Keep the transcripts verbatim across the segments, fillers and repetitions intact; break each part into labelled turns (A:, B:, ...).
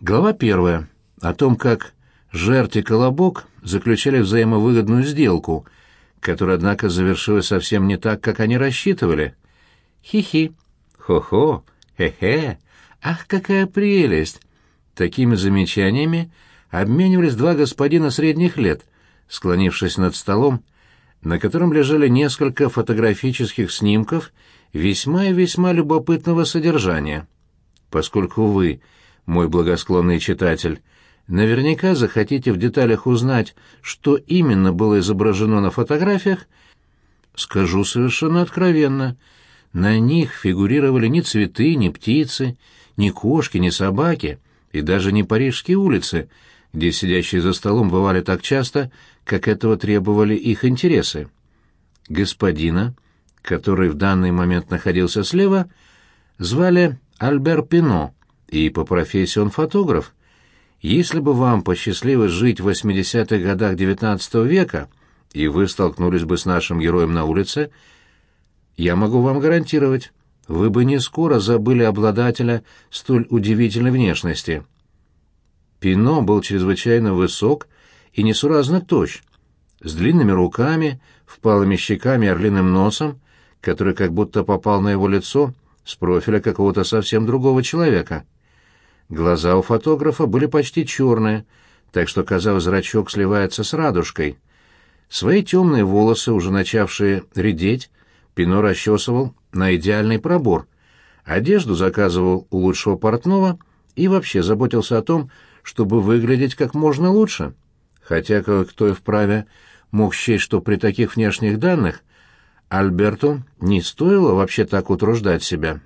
A: Глава первая. О том, как Жертв и Колобок заключали взаимовыгодную сделку, которая, однако, завершилась совсем не так, как они рассчитывали. Хи-хи. Хо-хо. Хе-хе. Ах, какая прелесть! Такими замечаниями обменивались два господина средних лет, склонившись над столом, на котором лежали несколько фотографических снимков весьма и весьма любопытного содержания. Поскольку вы, мой благосклонный читатель, наверняка захотите в деталях узнать, что именно было изображено на фотографиях, скажу совершенно откровенно. На них фигурировали ни цветы, ни птицы, ни кошки, ни собаки, и даже не парижские улицы, где сидящие за столом бывали так часто, как этого требовали их интересы. Господина, который в данный момент находился слева, звали Альбер Пино, и по профессии он фотограф. Если бы вам посчастливилось жить в восьмидесятых годах девятнадцатого века, и вы столкнулись бы с нашим героем на улице, я могу вам гарантировать, вы бы не скоро забыли обладателя столь удивительной внешности. Пино был чрезвычайно высок и несуразно тощ, с длинными руками, впалыми щеками и орлиным носом, который как будто попал на его лицо с профиля какого-то совсем другого человека. Глаза у фотографа были почти черные, так что, казалось, зрачок сливается с радужкой. Свои темные волосы, уже начавшие редеть, Пино расчесывал на идеальный пробор, одежду заказывал у лучшего портного и вообще заботился о том, чтобы выглядеть как можно лучше, хотя кое-кто и вправе мог счесть, что при таких внешних данных Альберту не стоило вообще так утруждать себя.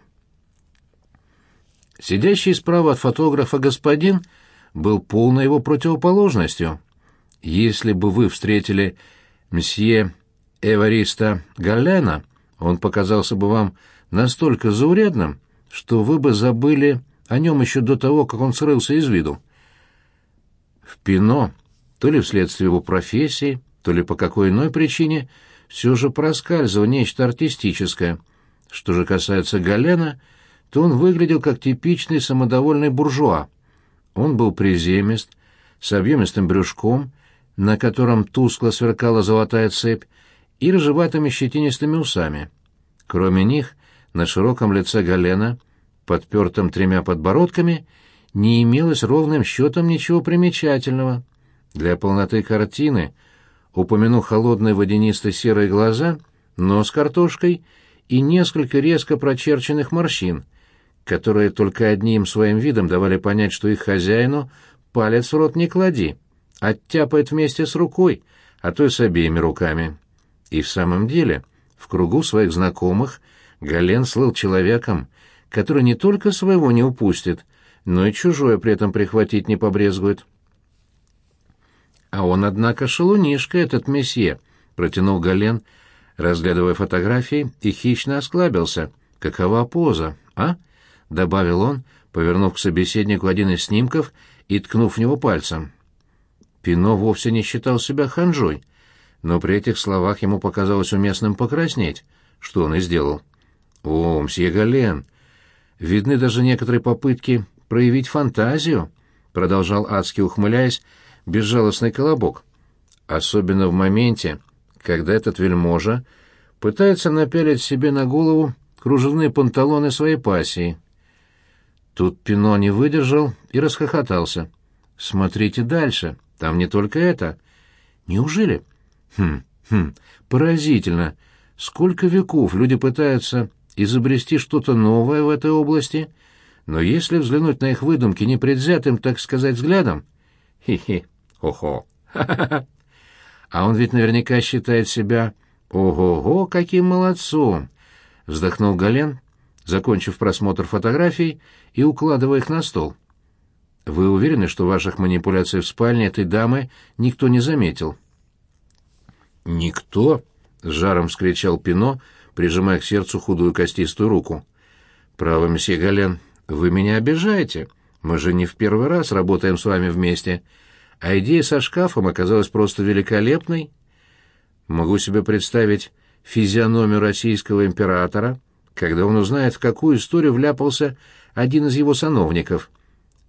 A: Сидящий справа от фотографа господин был полной его противоположностью. Если бы вы встретили мсье Эвариста Галлена, он показался бы вам настолько заурядным, что вы бы забыли о нем еще до того, как он скрылся из виду. В Пино, то ли вследствие его профессии, то ли по какой иной причине, все же проскальзывало нечто артистическое. Что же касается Галлена, то он выглядел как типичный самодовольный буржуа. Он был приземист, с объемистым брюшком, на котором тускло сверкала золотая цепь, и рыжеватыми щетинистыми усами. Кроме них, на широком лице Галлена, подпертом тремя подбородками, не имелось ровным счетом ничего примечательного. Для полноты картины упомяну холодные водянисто-серые глаза, нос картошкой и несколько резко прочерченных морщин, которые только одним своим видом давали понять, что их хозяину палец в рот не клади, оттяпает вместе с рукой, а то и с обеими руками. И в самом деле, в кругу своих знакомых Галлен слыл человеком, который не только своего не упустит, но и чужое при этом прихватить не побрезгует. «А он, однако, шалунишка, этот месье», — протянул Галлен, разглядывая фотографии, и хищно осклабился. «Какова поза, а?» — добавил он, повернув к собеседнику один из снимков и ткнув в него пальцем. Пино вовсе не считал себя ханжой, но при этих словах ему показалось уместным покраснеть, что он и сделал. «О, мсье Галлен, видны даже некоторые попытки проявить фантазию», — продолжал адски ухмыляясь безжалостный Колобок. «Особенно в моменте, когда этот вельможа пытается напялить себе на голову кружевные панталоны своей пассии». Тут Пино не выдержал и расхохотался. «Смотрите дальше, там не только это». «Неужели?» «Хм, хм, поразительно. Сколько веков люди пытаются изобрести что-то новое в этой области, но если взглянуть на их выдумки непредвзятым, так сказать, взглядом...» «Хи-хи, хо-хо, ха-ха-ха». «А он ведь наверняка считает себя ого-го, каким молодцом!» — вздохнул Галлен, закончив просмотр фотографий и укладывая их на стол. «Вы уверены, что ваших манипуляций в спальне этой дамы никто не заметил?» «Никто?» — с жаром вскричал Пино, прижимая к сердцу худую костистую руку. «Право, месье Галлен, вы меня обижаете. Мы же не в первый раз работаем с вами вместе, а идея со шкафом оказалась просто великолепной. Могу себе представить физиономию российского императора, когда он узнает, в какую историю вляпался один из его сановников.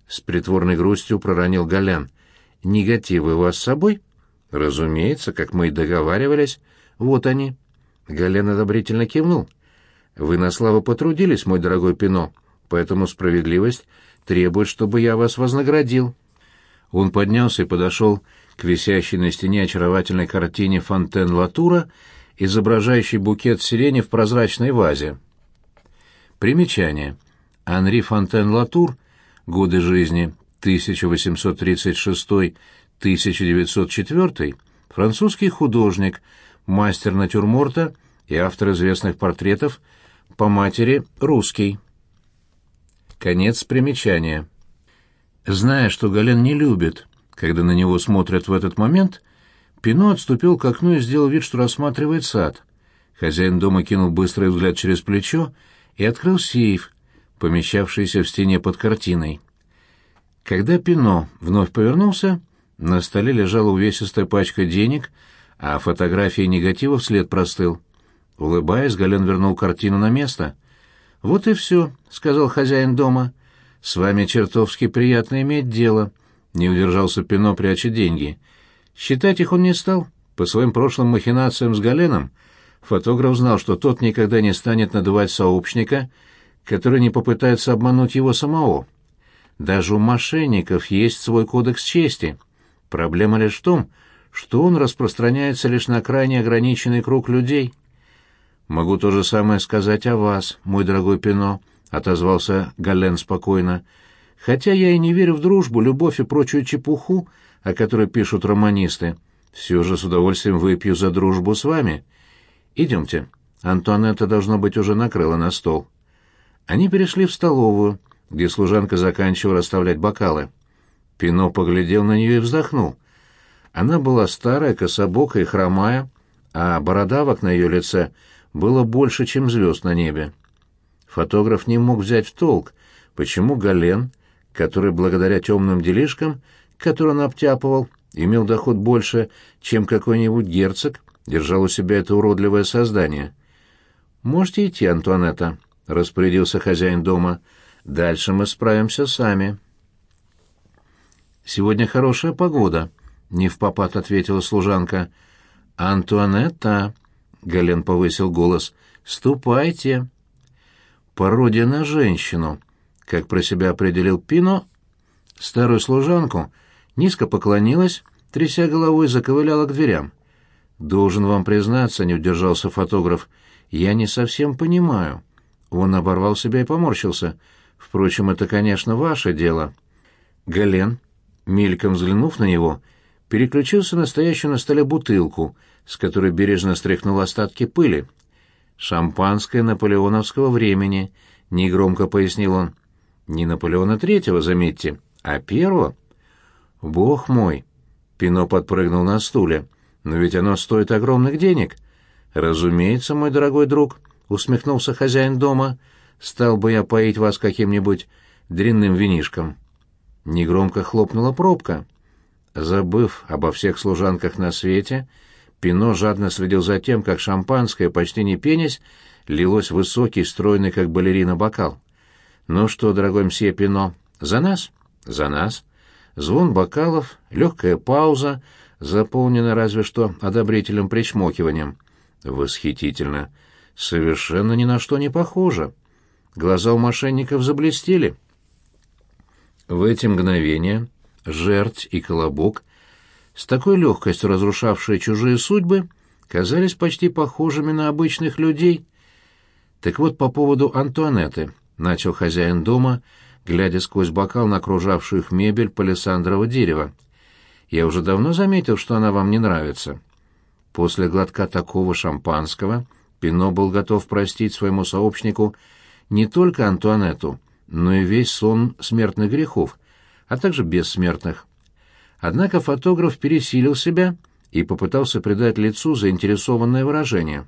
A: С притворной грустью проронил Гален. «Негативы у вас с собой?» «Разумеется, как мы и договаривались. Вот они». Гален одобрительно кивнул. «Вы на славу потрудились, мой дорогой Пино, поэтому справедливость требует, чтобы я вас вознаградил». Он поднялся и подошел к висящей на стене очаровательной картине Фонтен-Латура, изображающей букет сирени в прозрачной вазе. Примечание. Анри Фонтен-Латур, годы жизни тысяча восемьсот тридцать шестой — тысяча девятьсот четвёртый, французский художник, мастер натюрморта и автор известных портретов, по матери русский. Конец примечания. Зная, что Гален не любит, когда на него смотрят в этот момент, Пино отступил к окну и сделал вид, что рассматривает сад. Хозяин дома кинул быстрый взгляд через плечо и открыл сейф, помещавшийся в стене под картиной. Когда Пино вновь повернулся, на столе лежала увесистая пачка денег, а фотографии негатива вслед простыл. Улыбаясь, Гален вернул картину на место. «Вот и все», — сказал хозяин дома. «С вами чертовски приятно иметь дело», — не удержался Пино, пряча деньги. Считать их он не стал. По своим прошлым махинациям с Галеном фотограф знал, что тот никогда не станет надувать сообщника, который не попытается обмануть его самого. Даже у мошенников есть свой кодекс чести. Проблема лишь в том, что он распространяется лишь на крайне ограниченный круг людей. «Могу то же самое сказать о вас, мой дорогой Пино», — отозвался Гален спокойно. «Хотя я и не верю в дружбу, любовь и прочую чепуху, о которой пишут романисты, все же с удовольствием выпью за дружбу с вами. Идемте. Антуанетта, должно быть, уже накрыла на стол». Они перешли в столовую, где служанка заканчивала расставлять бокалы. Пино поглядел на нее и вздохнул. Она была старая, кособокая и хромая, а бородавок на ее лице было больше, чем звезд на небе. Фотограф не мог взять в толк, почему Гален, который благодаря темным делишкам, которые он обтяпывал, имел доход больше, чем какой-нибудь герцог, держал у себя это уродливое создание. «Можете идти, Антуанетта», — распорядился хозяин дома. «Дальше мы справимся сами». «Сегодня хорошая погода», — невпопад ответила служанка. «Антуанетта», — Гален повысил голос, — «ступайте». Пародия на женщину, как про себя определил Пино, старую служанку, низко поклонилась, тряся головой, заковыляла к дверям. «Должен вам признаться», — не удержался фотограф, — «я не совсем понимаю». Он оборвал себя и поморщился. «Впрочем, это, конечно, ваше дело». Гален, мельком взглянув на него, переключился на стоящую на столе бутылку, с которой бережно стряхнул остатки пыли. «Шампанское наполеоновского времени», — негромко пояснил он. «Не Наполеона Третьего, заметьте, а Первого». «Бог мой!» — Пино подпрыгнул на стуле. «Но ведь оно стоит огромных денег». «Разумеется, мой дорогой друг», — усмехнулся хозяин дома. «Стал бы я поить вас каким-нибудь дрянным винишком». Негромко хлопнула пробка. Забыв обо всех служанках на свете, Пино жадно следил за тем, как шампанское, почти не пенясь, лилось в высокий, стройный, как балерина, бокал. «Ну что, дорогой мсье Пино, за нас?» «За нас». Звон бокалов, легкая пауза, заполнена разве что одобрительным причмокиванием. «Восхитительно! Совершенно ни на что не похоже!» Глаза у мошенников заблестели. В эти мгновения жерть и колобок, с такой легкостью разрушавшие чужие судьбы, казались почти похожими на обычных людей. «Так вот, по поводу Антуанетты», — начал хозяин дома, глядя сквозь бокал на окружавшую их мебель палисандрового дерева. «Я уже давно заметил, что она вам не нравится». После глотка такого шампанского Пино был готов простить своему сообщнику не только Антуанетту, но и весь сон смертных грехов, а также бессмертных. Однако фотограф пересилил себя и попытался придать лицу заинтересованное выражение.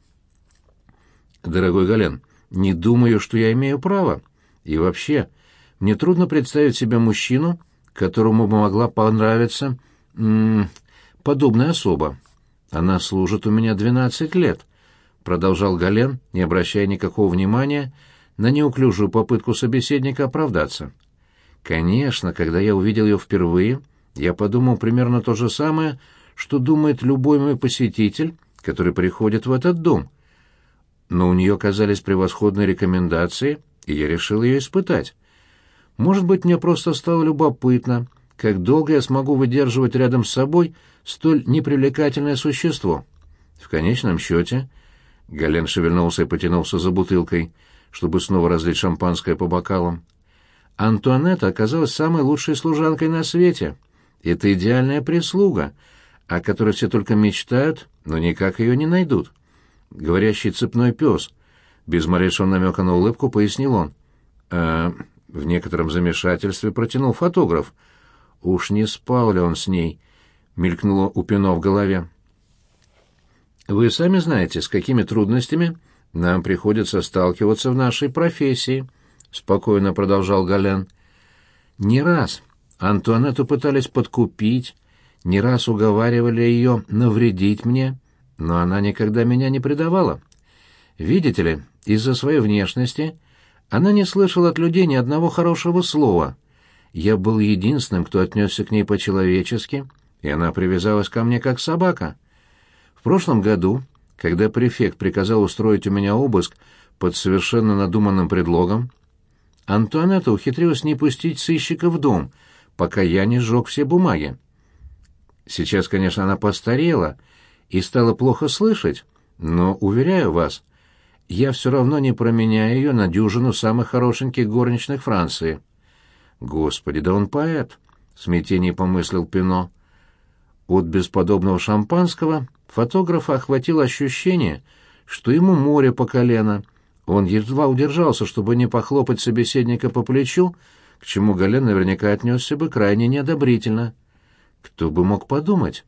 A: «Дорогой Гален, не думаю, что я имею право. И вообще, мне трудно представить себе мужчину, которому бы могла понравиться м -м, подобная особа. Она служит у меня двенадцать лет», — продолжал Гален, не обращая никакого внимания на неуклюжую попытку собеседника оправдаться. Конечно, когда я увидел ее впервые, я подумал примерно то же самое, что думает любой мой посетитель, который приходит в этот дом. Но у нее оказались превосходные рекомендации, и я решил ее испытать. Может быть, мне просто стало любопытно, как долго я смогу выдерживать рядом с собой столь непривлекательное существо. В конечном счете, Гален шевельнулся и потянулся за бутылкой, чтобы снова разлить шампанское по бокалам. Антуанетта оказалась самой лучшей служанкой на свете. Это идеальная прислуга, о которой все только мечтают, но никак ее не найдут. Говорящий цепной пес. Без малейшего намека на улыбку пояснил он. А в некотором замешательстве протянул фотограф. Уж не спал ли он с ней? Мелькнуло у Пино в голове. Вы сами знаете, с какими трудностями нам приходится сталкиваться в нашей профессии, спокойно продолжал Гален. Не раз Антуанетту пытались подкупить, не раз уговаривали ее навредить мне, но она никогда меня не предавала. Видите ли, из-за своей внешности она не слышала от людей ни одного хорошего слова. Я был единственным, кто отнесся к ней по-человечески, и она привязалась ко мне как собака. В прошлом году, когда префект приказал устроить у меня обыск под совершенно надуманным предлогом, Антуанетта ухитрилась не пустить сыщика в дом, пока я не сжег все бумаги. Сейчас, конечно, она постарела и стала плохо слышать, но, уверяю вас, я все равно не променяю ее на дюжину самых хорошеньких горничных Франции. Господи, да он поэт, — в смятении помыслил Пино. От бесподобного шампанского фотографа охватило ощущение, что ему море по колено. Он едва удержался, чтобы не похлопать собеседника по плечу, к чему Гален наверняка отнесся бы крайне неодобрительно. Кто бы мог подумать?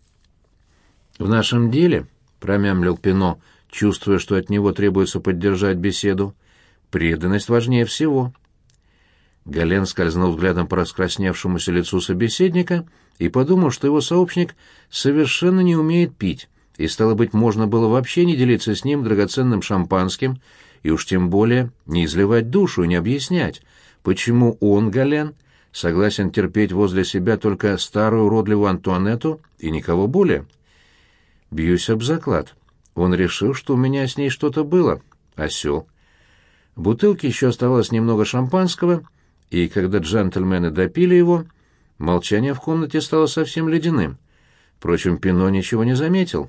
A: «В нашем деле», — промямлил Пино, чувствуя, что от него требуется поддержать беседу, — «преданность важнее всего». Гален скользнул взглядом по раскрасневшемуся лицу собеседника и подумал, что его сообщник совершенно не умеет пить, и, стало быть, можно было вообще не делиться с ним драгоценным шампанским, и уж тем более не изливать душу и не объяснять, почему он, Гален, согласен терпеть возле себя только старую уродливую Антуанетту и никого более. Бьюсь об заклад. Он решил, что у меня с ней что-то было. Осел. В бутылке еще оставалось немного шампанского, и когда джентльмены допили его, молчание в комнате стало совсем ледяным. Впрочем, Пино ничего не заметил.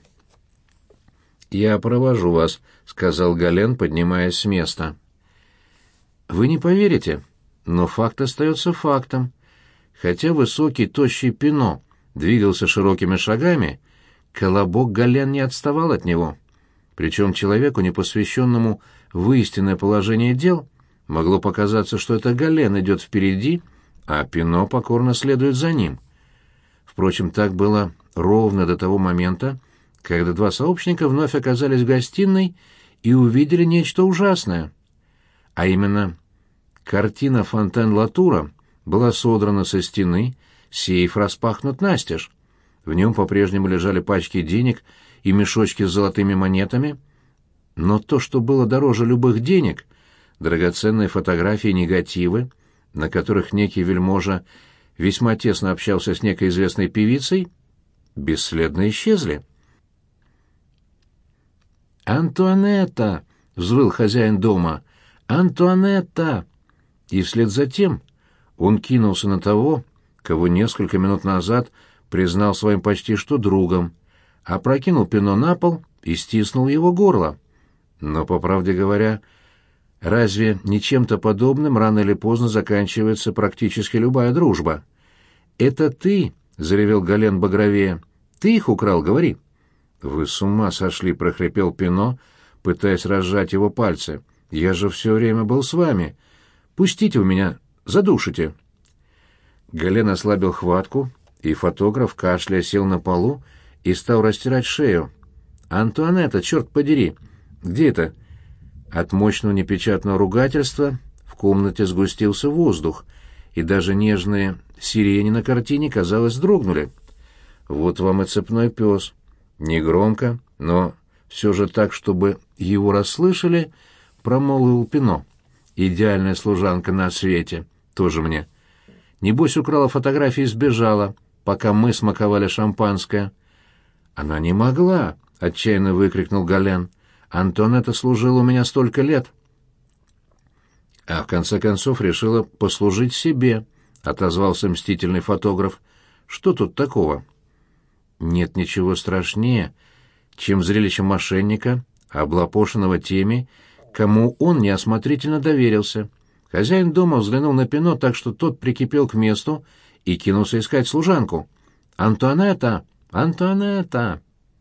A: «Я провожу вас», — сказал Гален, поднимаясь с места. «Вы не поверите, но факт остается фактом. Хотя высокий, тощий Пино двигался широкими шагами, колобок Гален не отставал от него. Причем человеку, непосвященному в истинное положение дел, могло показаться, что это Гален идет впереди, а Пино покорно следует за ним. Впрочем, так было ровно до того момента, когда два сообщника вновь оказались в гостиной и увидели нечто ужасное. А именно, картина Фонтен-Латура была содрана со стены, сейф распахнут настежь. В нем по-прежнему лежали пачки денег и мешочки с золотыми монетами, но то, что было дороже любых денег, драгоценные фотографии и негативы, на которых некий вельможа весьма тесно общался с некой известной певицей, бесследно исчезли. «Антуанетта!» — взвыл хозяин дома. «Антуанетта!» И вслед за тем он кинулся на того, кого несколько минут назад признал своим почти что другом, опрокинул Пино на пол и стиснул его горло. Но, по правде говоря, разве не чем-то подобным рано или поздно заканчивается практически любая дружба? «Это ты!» — заревел Гален багровее. «Ты их украл, говори!» «Вы с ума сошли!» — прохрипел Пино, пытаясь разжать его пальцы. «Я же все время был с вами. Пустите вы меня, задушите!» Гален ослабил хватку, и фотограф, кашляя, сел на полу и стал растирать шею. «Антуанетта, черт подери! Где это?» От мощного непечатного ругательства в комнате сгустился воздух, и даже нежные сирени на картине, казалось, дрогнули. «Вот вам и цепной пес». Негромко, но все же так, чтобы его расслышали, промолвил Пино. «Идеальная служанка на свете. Тоже мне». Небось, украла фотографии и сбежала, пока мы смаковали шампанское». «Она не могла!» — отчаянно выкрикнул Гален. «Антуанетта служила у меня столько лет». «А в конце концов решила послужить себе», — отозвался мстительный фотограф. «Что тут такого?» «Нет ничего страшнее, чем зрелище мошенника, облапошенного теми, кому он неосмотрительно доверился». Хозяин дома взглянул на Пино так, что тот прикипел к месту и кинулся искать служанку. «Антуанетта! Антуанетта!»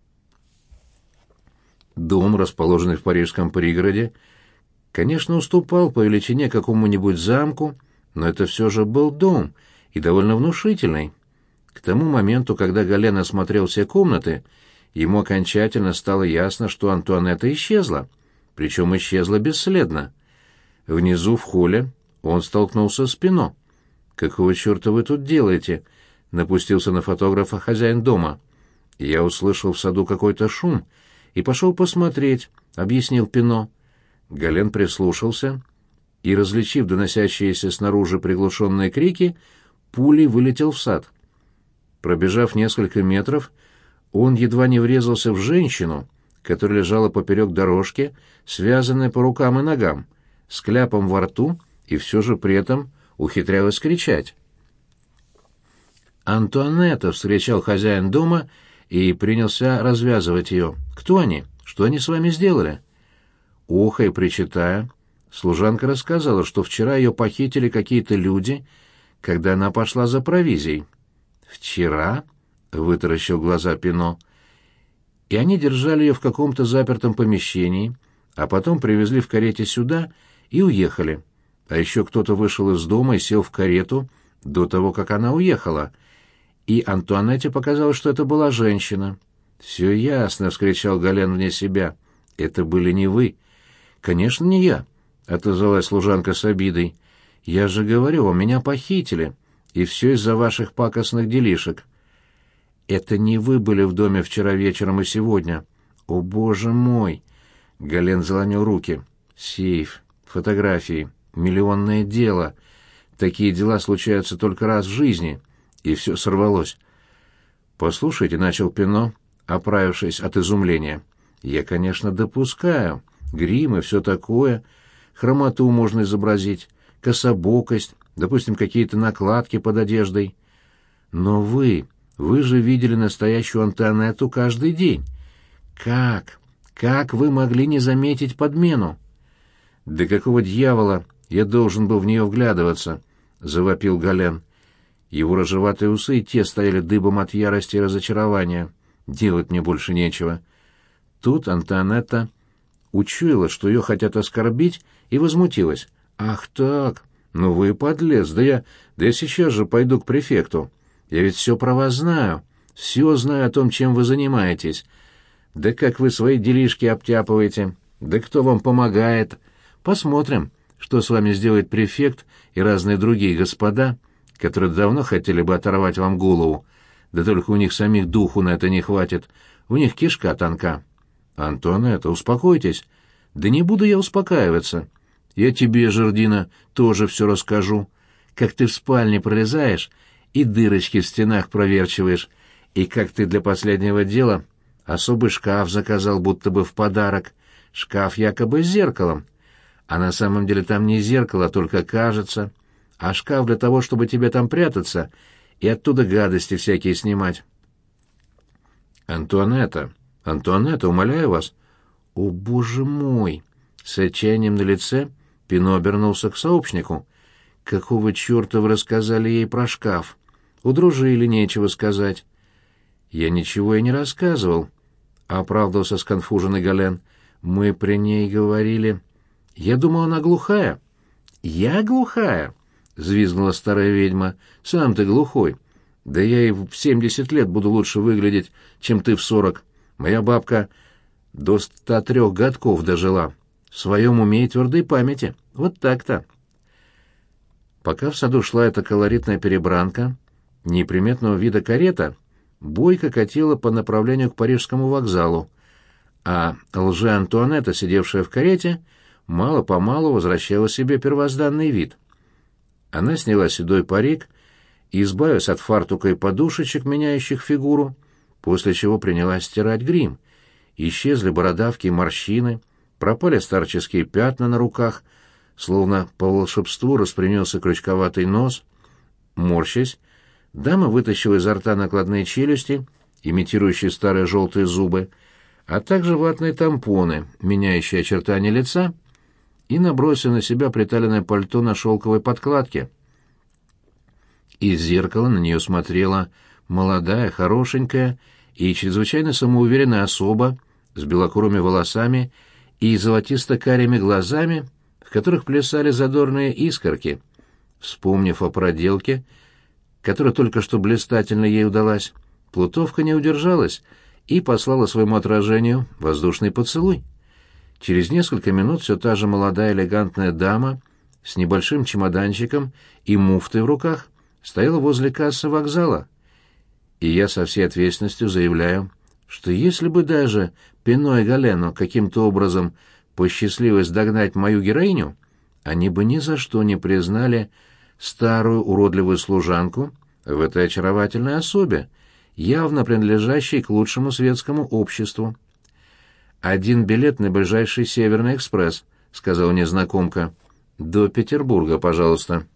A: Дом, расположенный в парижском пригороде, конечно, уступал по величине какому-нибудь замку, но это все же был дом, и довольно внушительный. К тому моменту, когда Гален осмотрел все комнаты, ему окончательно стало ясно, что Антуанетта исчезла, причем исчезла бесследно. Внизу в холле он столкнулся с Пино. «Какого черта вы тут делаете?» — напустился на фотографа хозяин дома. «Я услышал в саду какой-то шум и пошел посмотреть», — объяснил Пино. Гален прислушался и, различив доносящиеся снаружи приглушенные крики, пулей вылетел в сад. Пробежав несколько метров, он едва не врезался в женщину, которая лежала поперек дорожки, связанная по рукам и ногам, с кляпом во рту, и все же при этом ухитрялась кричать. «Антуанетта!» — вскричал хозяин дома и принялся развязывать ее. «Кто они? Что они с вами сделали?» Охая и причитая, служанка рассказала, что вчера ее похитили какие-то люди, когда она пошла за провизией. «Вчера?» — вытаращил глаза Пино. «И они держали ее в каком-то запертом помещении, а потом привезли в карете сюда и уехали. А еще кто-то вышел из дома и сел в карету до того, как она уехала. И Антуанетте показалось, что это была женщина». «Все ясно!» — вскричал Гален вне себя. «Это были не вы». «Конечно, не я», — отозвалась служанка с обидой. «Я же говорю, вам меня похитили, и все из-за ваших пакостных делишек». «Это не вы были в доме вчера вечером и сегодня». «О, боже мой!» — Гален заломил руки. «Сейф, фотографии, миллионное дело. Такие дела случаются только раз в жизни». И все сорвалось. «Послушайте», — начал Пино, оправившись от изумления. «Я, конечно, допускаю. Грим и все такое. Хромоту можно изобразить, кособокость, допустим, какие-то накладки под одеждой. Но вы, вы же видели настоящую Антуанетту каждый день. Как? Как вы могли не заметить подмену?» «Да какого дьявола я должен был в нее вглядываться?» — завопил Гален. Его рыжеватые усы и те стояли дыбом от ярости и разочарования. «Делать мне больше нечего». Тут Антуанетта учуяла, что ее хотят оскорбить, и возмутилась. «Ах так! Ну вы подлец! Да я, да я сейчас же пойду к префекту. Я ведь все про вас знаю, все знаю о том, чем вы занимаетесь. Да как вы свои делишки обтяпываете, да кто вам помогает. Посмотрим, что с вами сделает префект и разные другие господа, которые давно хотели бы оторвать вам голову, да только у них самих духу на это не хватит, у них кишка тонка». «Антуанетта, успокойтесь». «Да не буду я успокаиваться. Я тебе, Жердина, тоже все расскажу. Как ты в спальне пролезаешь и дырочки в стенах проверчиваешь, и как ты для последнего дела особый шкаф заказал будто бы в подарок. Шкаф якобы с зеркалом. А на самом деле там не зеркало, только кажется, а шкаф для того, чтобы тебе там прятаться и оттуда гадости всякие снимать». «Антуанетта, Антуанетта, умоляю вас». «О, боже мой!» С отчаянием на лице Пино обернулся к сообщнику. «Какого черта вы рассказали ей про шкаф? Удружили, нечего сказать». «Я ничего и не рассказывал», — оправдывался сконфуженный Гален. «Мы при ней говорили...» «Я думал, она глухая». «Я глухая?» — взвизгнула старая ведьма. «Сам ты глухой. Да я и в семьдесят лет буду лучше выглядеть, чем ты в сорок. Моя бабка до ста трех годков дожила. В своем уме и твердой памяти. Вот так-то». Пока в саду шла эта колоритная перебранка, неприметного вида карета бойко катила по направлению к Парижскому вокзалу, а лже-Антуанетта, сидевшая в карете, мало-помалу возвращала себе первозданный вид. Она сняла седой парик избавилась от фартука и подушечек, меняющих фигуру, после чего принялась стирать грим. Исчезли бородавки и морщины, пропали старческие пятна на руках, словно по волшебству распрямился крючковатый нос. Морщась, дама вытащила изо рта накладные челюсти, имитирующие старые желтые зубы, а также ватные тампоны, меняющие очертания лица, и набросила на себя приталенное пальто на шелковой подкладке. Из зеркала на нее смотрела молодая, хорошенькая и чрезвычайно самоуверенная особа с белокурыми волосами и золотисто-карими глазами, в которых плясали задорные искорки. Вспомнив о проделке, которая только что блистательно ей удалась, плутовка не удержалась и послала своему отражению воздушный поцелуй. Через несколько минут все та же молодая элегантная дама с небольшим чемоданчиком и муфтой в руках стояла возле кассы вокзала. И я со всей ответственностью заявляю, что если бы даже Пино и Галену каким-то образом посчастливилось догнать мою героиню, они бы ни за что не признали старую уродливую служанку в этой очаровательной особе, явно принадлежащей к лучшему светскому обществу. «Один билет на ближайший Северный экспресс», — сказала незнакомка. «До Петербурга, пожалуйста».